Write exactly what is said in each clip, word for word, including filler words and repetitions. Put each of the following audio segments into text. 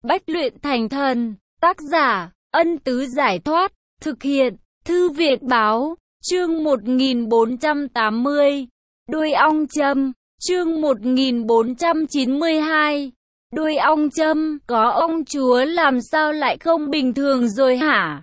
Bách luyện thành thần. Tác giả, Ân Tứ Giải Thoát. Thực hiện, Thư viện Báo. Chương một nghìn bốn trăm tám mươi. Đuôi ong châm. Chương một nghìn bốn trăm chín mươi hai. Đuôi ong châm. Có ông chúa làm sao lại không bình thường rồi hả?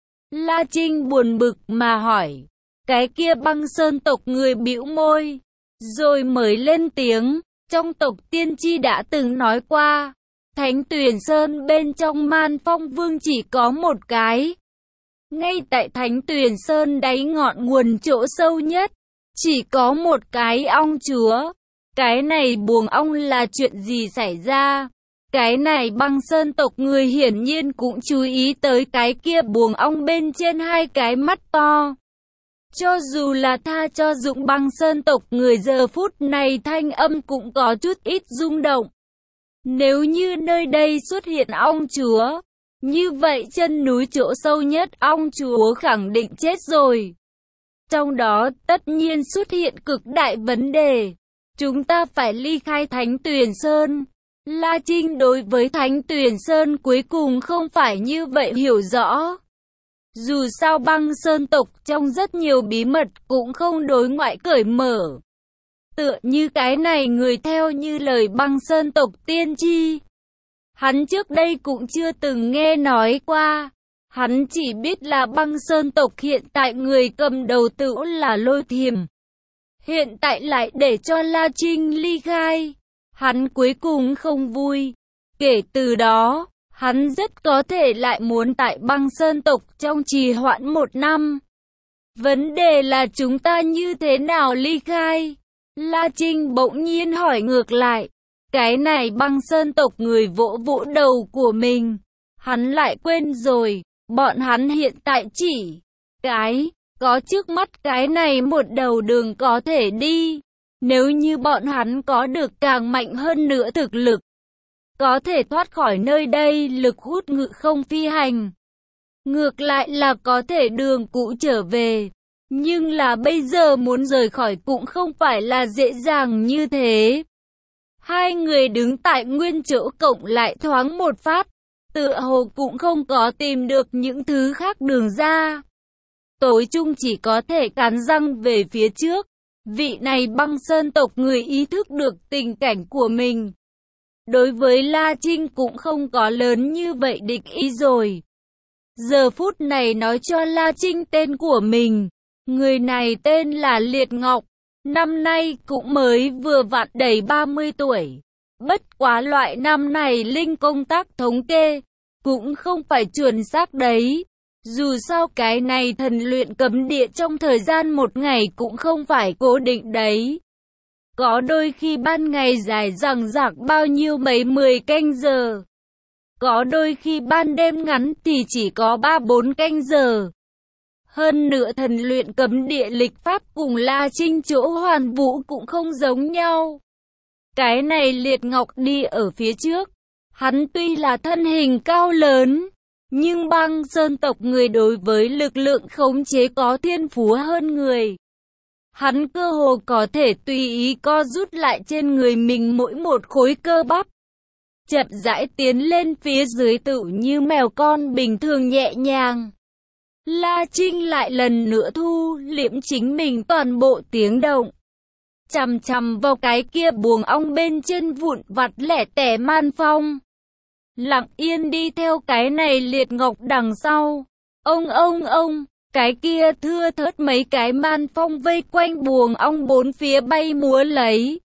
La Trinh buồn bực mà hỏi. Cái kia Băng Sơn tộc người bĩu môi, rồi mới lên tiếng. Trong tộc tiên tri đã từng nói qua, Thánh Tuyền Sơn bên trong Man Phong Vương chỉ có một cái. Ngay tại Thánh Tuyền Sơn đáy ngọn nguồn chỗ sâu nhất, chỉ có một cái ong chúa. Cái này buồng ong là chuyện gì xảy ra? Cái này Băng Sơn tộc người hiển nhiên cũng chú ý tới cái kia buồng ong bên trên hai cái mắt to. Cho dù là tha cho Dụng Băng Sơn tộc người giờ phút này thanh âm cũng có chút ít rung động. Nếu như nơi đây xuất hiện ong chúa, như vậy chân núi chỗ sâu nhất ong chúa khẳng định chết rồi. Trong đó tất nhiên xuất hiện cực đại vấn đề. Chúng ta phải ly khai Thánh Tuyền Sơn. La Trinh đối với Thánh Tuyền Sơn cuối cùng không phải như vậy hiểu rõ. Dù sao Băng Sơn tộc trong rất nhiều bí mật cũng không đối ngoại cởi mở. Tựa như cái này người theo như lời Băng Sơn tộc tiên tri. Hắn trước đây cũng chưa từng nghe nói qua. Hắn chỉ biết là Băng Sơn tộc hiện tại người cầm đầu tựu là Lôi Thiềm. Hiện tại lại để cho La Trinh ly khai. Hắn cuối cùng không vui. Kể từ đó, hắn rất có thể lại muốn tại Băng Sơn tộc trong trì hoãn một năm. Vấn đề là chúng ta như thế nào ly khai? La Trinh bỗng nhiên hỏi ngược lại. Cái này Băng Sơn tộc người vỗ vỗ đầu của mình. Hắn lại quên rồi, bọn hắn hiện tại chỉ cái có trước mắt cái này một đầu đường có thể đi. Nếu như bọn hắn có được càng mạnh hơn nữa thực lực, có thể thoát khỏi nơi đây lực hút ngự không phi hành. Ngược lại là có thể đường cũ trở về. Nhưng là bây giờ muốn rời khỏi cũng không phải là dễ dàng như thế. Hai người đứng tại nguyên chỗ cộng lại thoáng một phát. Tựa hồ cũng không có tìm được những thứ khác đường ra. Tối chung chỉ có thể cắn răng về phía trước. Vị này Băng Sơn tộc người ý thức được tình cảnh của mình. Đối với La Trinh cũng không có lớn như vậy địch ý rồi. Giờ phút này nói cho La Trinh tên của mình. Người này tên là Liệt Ngọc. Năm nay cũng mới vừa vặn đầy ba mươi tuổi. Bất quá loại năm này linh công tác thống kê cũng không phải chuẩn xác đấy. Dù sao cái này thần luyện cấm địa trong thời gian một ngày cũng không phải cố định đấy. Có đôi khi ban ngày dài dằng dặc bao nhiêu mấy mười canh giờ. Có đôi khi ban đêm ngắn thì chỉ có ba bốn canh giờ. Hơn nữa thần luyện cấm địa lịch pháp cùng La Trinh chỗ hoàn vũ cũng không giống nhau. Cái này Liệt Ngọc đi ở phía trước. Hắn tuy là thân hình cao lớn, nhưng Băng Sơn tộc người đối với lực lượng khống chế có thiên phú hơn người. Hắn cơ hồ có thể tùy ý co rút lại trên người mình mỗi một khối cơ bắp. Chậm rãi tiến lên phía dưới tựu như mèo con bình thường nhẹ nhàng. La Trinh lại lần nữa thu liễm chính mình toàn bộ tiếng động. Chằm chằm vào cái kia buồng ong bên trên vụn vặt lẻ tẻ Man Phong. Lặng yên đi theo cái này Liệt Ngọc đằng sau. Ông ông ông, cái kia thưa thớt mấy cái Man Phong vây quanh buồng ong bốn phía bay múa lấy.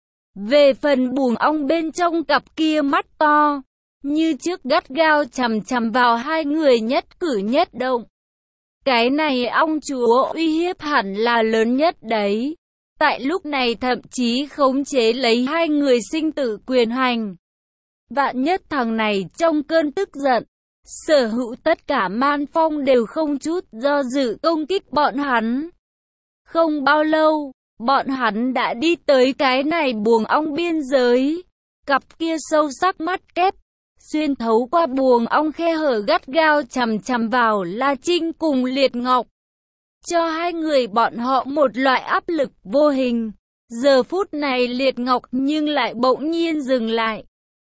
Về phần buồng ong bên trong cặp kia mắt to, như trước gắt gao chằm chằm vào hai người nhất cử nhất động. Cái này ong chúa uy hiếp hẳn là lớn nhất đấy. Tại lúc này thậm chí khống chế lấy hai người sinh tử quyền hành. Vạn nhất thằng này trong cơn tức giận, sở hữu tất cả Man Phong đều không chút do dự công kích bọn hắn. Không bao lâu, bọn hắn đã đi tới cái này buồng ong biên giới. Cặp kia sâu sắc mắt kép, xuyên thấu qua buồng ong khe hở gắt gao chằm chằm vào La Trinh cùng Liệt Ngọc. Cho hai người bọn họ một loại áp lực vô hình. Giờ phút này Liệt Ngọc nhưng lại bỗng nhiên dừng lại.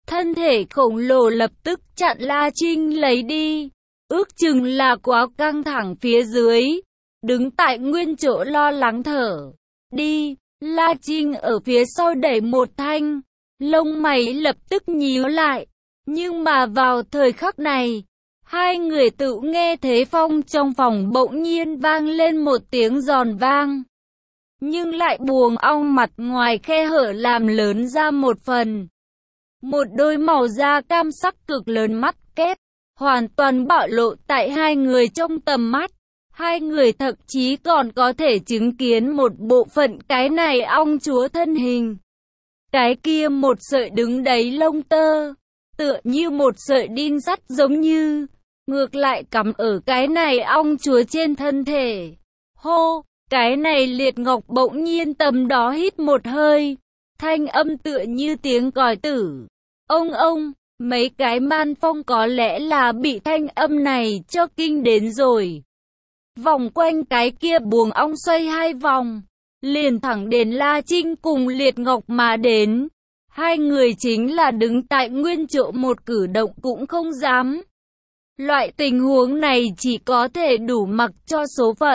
Thân thể khổng lồ lập tức chặn La Trinh lấy đi. Ước chừng là quá căng thẳng phía dưới. Đứng tại nguyên chỗ lo lắng thở. Đi, La Trinh ở phía sau đẩy một thanh. Lông mày lập tức nhíu lại. Nhưng mà vào thời khắc này, hai người tự nghe thế phong trong phòng bỗng nhiên vang lên một tiếng giòn vang. Nhưng lại buồng ong mặt ngoài khe hở làm lớn ra một phần. Một đôi màu da cam sắc cực lớn mắt kép, hoàn toàn bạo lộ tại hai người trong tầm mắt. Hai người thậm chí còn có thể chứng kiến một bộ phận cái này ong chúa thân hình. Cái kia một sợi đứng đấy lông tơ, tựa như một sợi đinh sắt giống như, ngược lại cắm ở cái này ong chúa trên thân thể. Hô, cái này Liệt Ngọc bỗng nhiên tầm đó hít một hơi, thanh âm tựa như tiếng còi tử. Ông ông, mấy cái man phong có lẽ là bị thanh âm này cho kinh đến rồi. Vòng quanh cái kia buồng ong xoay hai vòng, liền thẳng đến La Trinh cùng Liệt Ngọc mà đến. Hai người chính là đứng tại nguyên chỗ một cử động cũng không dám. Loại tình huống này chỉ có thể đủ mặc cho số phận.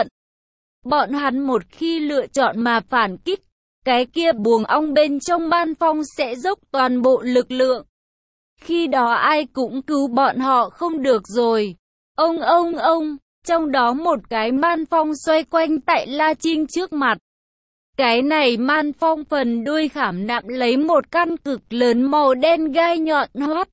Bọn hắn một khi lựa chọn mà phản kích, cái kia buồng ong bên trong man phong sẽ dốc toàn bộ lực lượng. Khi đó ai cũng cứu bọn họ không được rồi. Ông ông ông, trong đó một cái man phong xoay quanh tại La Trinh trước mặt. Cái này man phong phần đuôi khảm nạm lấy một căn cực lớn màu đen gai nhọn hoắt.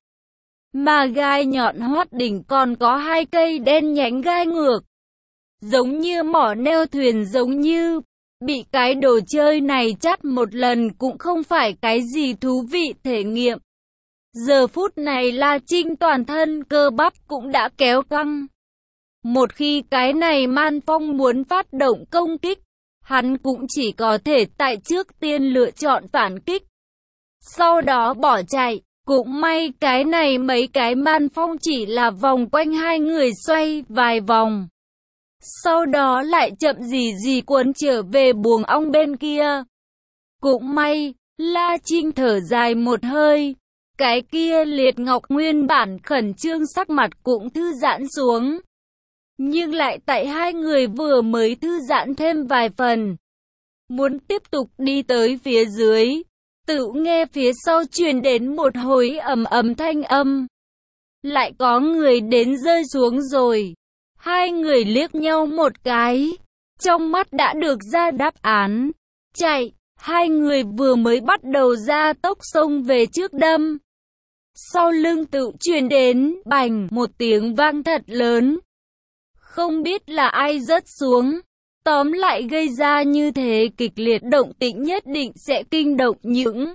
Mà gai nhọn hoắt đỉnh còn có hai cây đen nhánh gai ngược. Giống như mỏ neo thuyền giống như. Bị cái đồ chơi này chắt một lần cũng không phải cái gì thú vị thể nghiệm. Giờ phút này La Trinh toàn thân cơ bắp cũng đã kéo căng. Một khi cái này man phong muốn phát động công kích, hắn cũng chỉ có thể tại trước tiên lựa chọn phản kích. Sau đó bỏ chạy, cũng may cái này mấy cái man phong chỉ là vòng quanh hai người xoay vài vòng. Sau đó lại chậm gì gì cuốn trở về buồng ong bên kia. Cũng may, La Trinh thở dài một hơi. Cái kia Liệt Ngọc nguyên bản khẩn trương sắc mặt cũng thư giãn xuống. Nhưng lại tại hai người vừa mới thư giãn thêm vài phần. Muốn tiếp tục đi tới phía dưới, tự nghe phía sau truyền đến một hồi ầm ầm thanh âm. Lại có người đến rơi xuống rồi. Hai người liếc nhau một cái, trong mắt đã được ra đáp án. Chạy, hai người vừa mới bắt đầu ra tốc xông về trước đâm. Sau lưng tự truyền đến, bành, một tiếng vang thật lớn. Không biết là ai rớt xuống. Tóm lại gây ra như thế kịch liệt động tĩnh nhất định sẽ kinh động những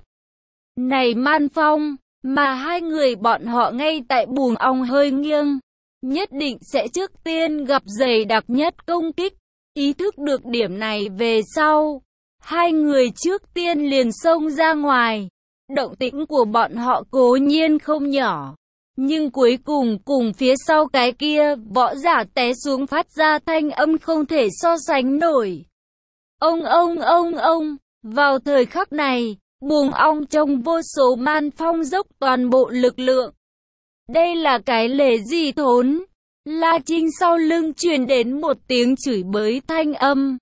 này man phong, mà hai người bọn họ ngay tại buồng ong hơi nghiêng. Nhất định sẽ trước tiên gặp dày đặc nhất công kích. Ý thức được điểm này về sau, hai người trước tiên liền xông ra ngoài. Động tĩnh của bọn họ cố nhiên không nhỏ, nhưng cuối cùng cùng phía sau cái kia võ giả té xuống phát ra thanh âm không thể so sánh nổi. Ông ông ông ông, vào thời khắc này, buồng ong trong vô số man phong dốc toàn bộ lực lượng. Đây là cái lề gì thốn? La Trinh sau lưng truyền đến một tiếng chửi bới thanh âm.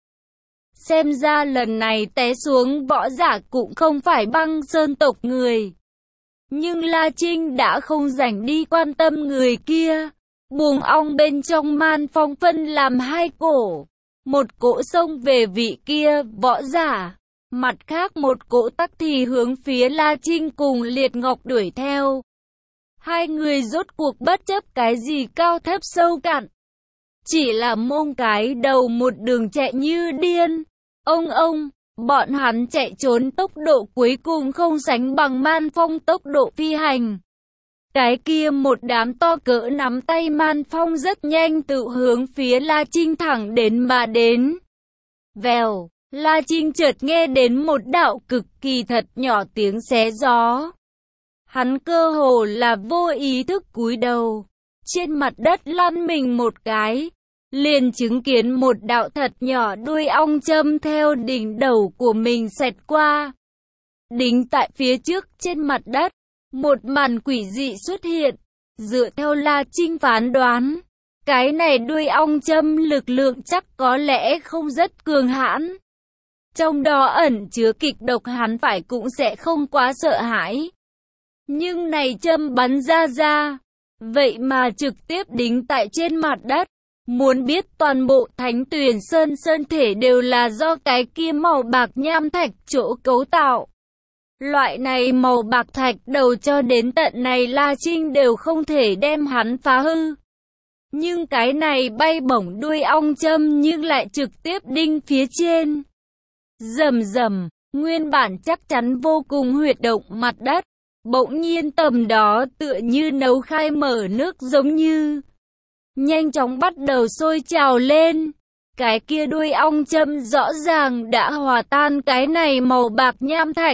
Xem ra lần này té xuống võ giả cũng không phải Băng Sơn tộc người. Nhưng La Trinh đã không rảnh đi quan tâm người kia. Buồng ong bên trong man phong phân làm hai cổ. Một cỗ xông về vị kia võ giả. Mặt khác một cỗ tắc thì hướng phía La Trinh cùng Liệt Ngọc đuổi theo. Hai người rốt cuộc bất chấp cái gì cao thấp sâu cạn. Chỉ là mông cái đầu một đường chạy như điên. Ông ông, bọn hắn chạy trốn tốc độ cuối cùng không sánh bằng man phong tốc độ phi hành. Cái kia một đám to cỡ nắm tay man phong rất nhanh tự hướng phía La Trinh thẳng đến mà đến. Vèo, La Trinh chợt nghe đến một đạo cực kỳ thật nhỏ tiếng xé gió. Hắn cơ hồ là vô ý thức cúi đầu, trên mặt đất lăn mình một cái, liền chứng kiến một đạo thật nhỏ đuôi ong châm theo đỉnh đầu của mình xẹt qua. Đính tại phía trước trên mặt đất, một màn quỷ dị xuất hiện. Dựa theo La Trinh phán đoán, cái này đuôi ong châm lực lượng chắc có lẽ không rất cường hãn. Trong đó ẩn chứa kịch độc hắn phải cũng sẽ không quá sợ hãi. Nhưng này châm bắn ra ra, vậy mà trực tiếp đính tại trên mặt đất. Muốn biết toàn bộ Thánh Tuyền Sơn sơn thể đều là do cái kia màu bạc nham thạch chỗ cấu tạo. Loại này màu bạc thạch đầu cho đến tận này La Trinh đều không thể đem hắn phá hư. Nhưng cái này bay bổng đuôi ong châm nhưng lại trực tiếp đinh phía trên. Rầm rầm, nguyên bản chắc chắn vô cùng huyệt động mặt đất. Bỗng nhiên tầm đó tựa như nấu khai mở nước giống như. Nhanh chóng bắt đầu sôi trào lên. Cái kia đuôi ong châm rõ ràng đã hòa tan cái này màu bạc nham thạch.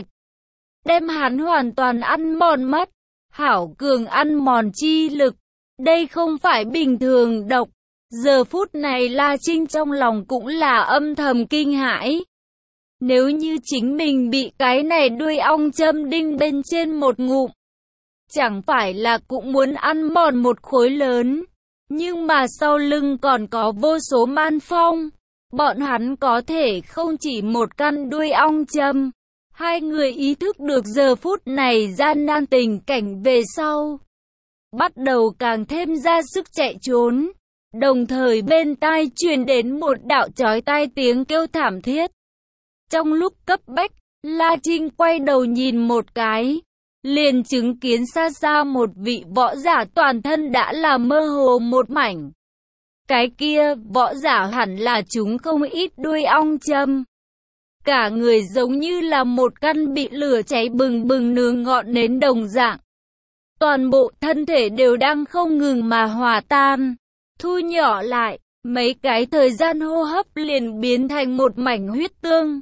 Đem hắn hoàn toàn ăn mòn mất. Hảo cường ăn mòn chi lực. Đây không phải bình thường độc. Giờ phút này La Trinh trong lòng cũng là âm thầm kinh hãi. Nếu như chính mình bị cái này đuôi ong châm đinh bên trên một ngụm, chẳng phải là cũng muốn ăn mòn một khối lớn. Nhưng mà sau lưng còn có vô số man phong. Bọn hắn có thể không chỉ một căn đuôi ong châm. Hai người ý thức được giờ phút này gian nan tình cảnh về sau. Bắt đầu càng thêm ra sức chạy trốn. Đồng thời bên tai truyền đến một đạo chói tai tiếng kêu thảm thiết. Trong lúc cấp bách, La Trinh quay đầu nhìn một cái. Liền chứng kiến xa xa một vị võ giả toàn thân đã là mơ hồ một mảnh. Cái kia võ giả hẳn là chúng không ít đuôi ong châm. Cả người giống như là một căn bị lửa cháy bừng bừng nướng ngọn nến đồng dạng. Toàn bộ thân thể đều đang không ngừng mà hòa tan, thu nhỏ lại, mấy cái thời gian hô hấp liền biến thành một mảnh huyết tương.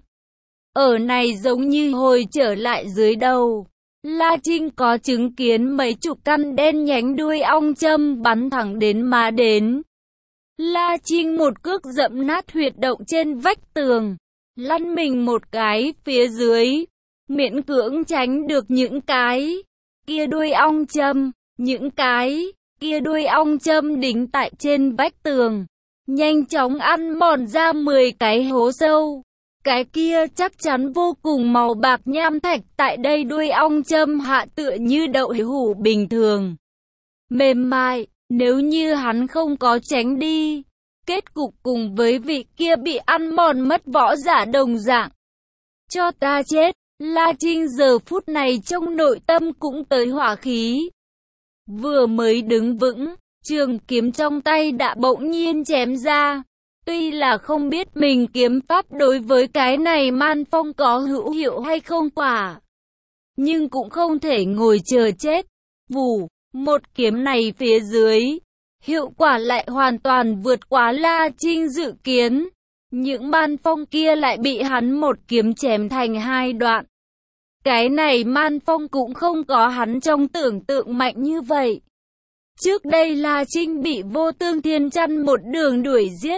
Ở này giống như hồi trở lại dưới đầu. La Trinh có chứng kiến mấy chục căn đen nhánh đuôi ong châm bắn thẳng đến mà đến. La Trinh một cước dẫm nát huyệt động trên vách tường, lăn mình một cái phía dưới, miễn cưỡng tránh được những cái kia đuôi ong châm, những cái kia đuôi ong châm đính tại trên vách tường, nhanh chóng ăn mòn ra mười cái hố sâu. Cái kia chắc chắn vô cùng màu bạc nham thạch tại đây đuôi ong châm hạ tựa như đậu hũ bình thường. Mềm mại, nếu như hắn không có tránh đi, kết cục cùng với vị kia bị ăn mòn mất võ giả đồng dạng. Cho ta chết, La Trinh giờ phút này trong nội tâm cũng tới hỏa khí. Vừa mới đứng vững, trường kiếm trong tay đã bỗng nhiên chém ra. Tuy là không biết mình kiếm pháp đối với cái này man phong có hữu hiệu hay không quả, nhưng cũng không thể ngồi chờ chết. Vù, một kiếm này phía dưới, hiệu quả lại hoàn toàn vượt quá La Trinh dự kiến. Những man phong kia lại bị hắn một kiếm chém thành hai đoạn. Cái này man phong cũng không có hắn trong tưởng tượng mạnh như vậy. Trước đây La Trinh bị Vô Tương Thiên Chăn một đường đuổi giết.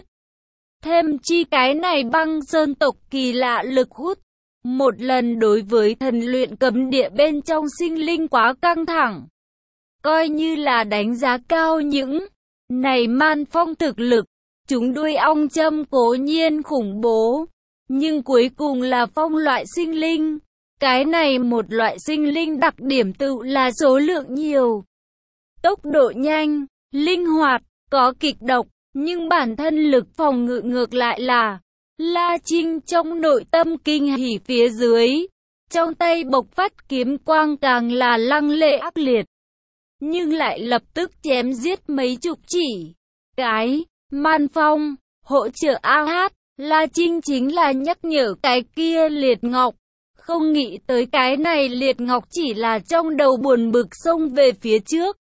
Thêm chi cái này băng sơn tộc kỳ lạ lực hút. Một lần đối với thần luyện cấm địa bên trong sinh linh quá căng thẳng. Coi như là đánh giá cao những này man phong thực lực. Chúng đuôi ong châm cố nhiên khủng bố. Nhưng cuối cùng là phong loại sinh linh. Cái này một loại sinh linh đặc điểm tự là số lượng nhiều. Tốc độ nhanh, linh hoạt, có kịch độc. Nhưng bản thân lực phòng ngự ngược lại là La Trinh trong nội tâm kinh hỉ phía dưới. Trong tay bộc phát kiếm quang càng là lăng lệ ác liệt. Nhưng lại lập tức chém giết mấy chục chỉ. Cái, man phong, hỗ trợ a hát, La Trinh chính là nhắc nhở cái kia liệt ngọc. Không nghĩ tới cái này liệt ngọc chỉ là trong đầu buồn bực xông về phía trước.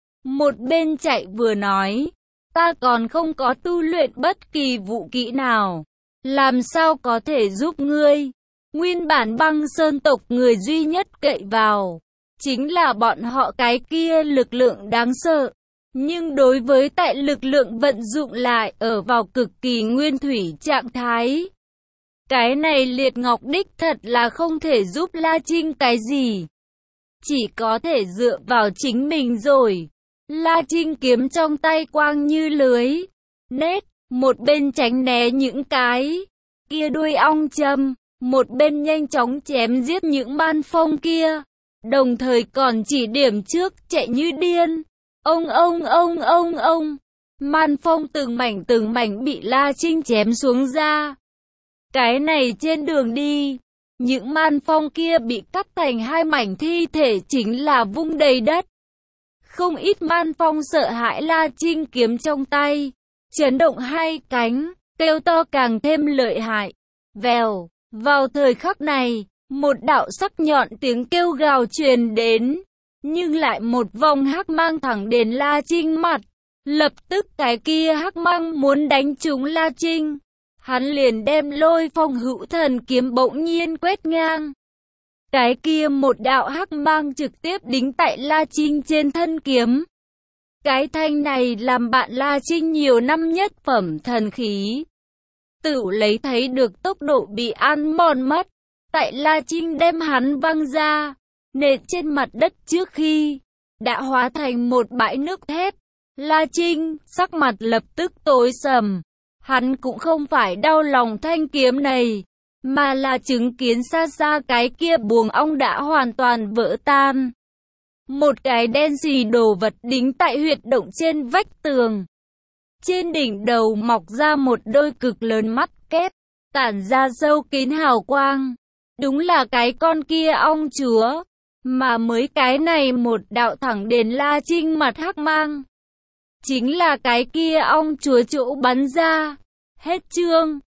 Một bên chạy vừa nói. Ta còn không có tu luyện bất kỳ vũ kỹ nào. Làm sao có thể giúp ngươi? Nguyên bản băng sơn tộc người duy nhất cậy vào. Chính là bọn họ cái kia lực lượng đáng sợ. Nhưng đối với tại lực lượng vận dụng lại ở vào cực kỳ nguyên thủy trạng thái. Cái này liệt ngọc đích thật là không thể giúp La Trinh cái gì. chỉ có thể dựa vào chính mình rồi. La Trinh kiếm trong tay quang như lưới, nét, một bên tránh né những cái kia đuôi ong châm, một bên nhanh chóng chém giết những man phong kia, đồng thời còn chỉ điểm trước chạy như điên. Ông ông ông ông ông, man phong từng mảnh từng mảnh bị La Trinh chém xuống ra. Cái này trên đường đi, những man phong kia bị cắt thành hai mảnh thi thể chính là vung đầy đất. Không ít man phong sợ hãi La Trinh kiếm trong tay, chấn động hai cánh, kêu to càng thêm lợi hại. Vèo, vào thời khắc này, một đạo sắc nhọn tiếng kêu gào truyền đến, nhưng lại một vòng hắc mang thẳng đến La Trinh mặt. Lập tức cái kia hắc mang muốn đánh trúng La Trinh, hắn liền đem Lôi Phong Hữu Thần kiếm bỗng nhiên quét ngang. Cái kia một đạo hắc mang trực tiếp đính tại La Trinh trên thân kiếm. Cái thanh này làm bạn La Trinh nhiều năm nhất phẩm thần khí, tự lấy thấy được tốc độ bị ăn mòn mất. Tại La Trinh đem hắn văng ra, nện trên mặt đất trước khi đã hóa thành một bãi nước thép. La Trinh, sắc mặt lập tức tối sầm. Hắn cũng không phải đau lòng thanh kiếm này, mà là chứng kiến xa xa cái kia buồng ong đã hoàn toàn vỡ tan. Một cái đen xì đồ vật đính tại huyệt động trên vách tường. Trên đỉnh đầu mọc ra một đôi cực lớn mắt kép, tản ra sâu kín hào quang. Đúng là cái con kia ong chúa, mà mới cái này một đạo thẳng đến La Trinh mặt hắc mang. Chính là cái kia ong chúa chỗ bắn ra. Hết chương.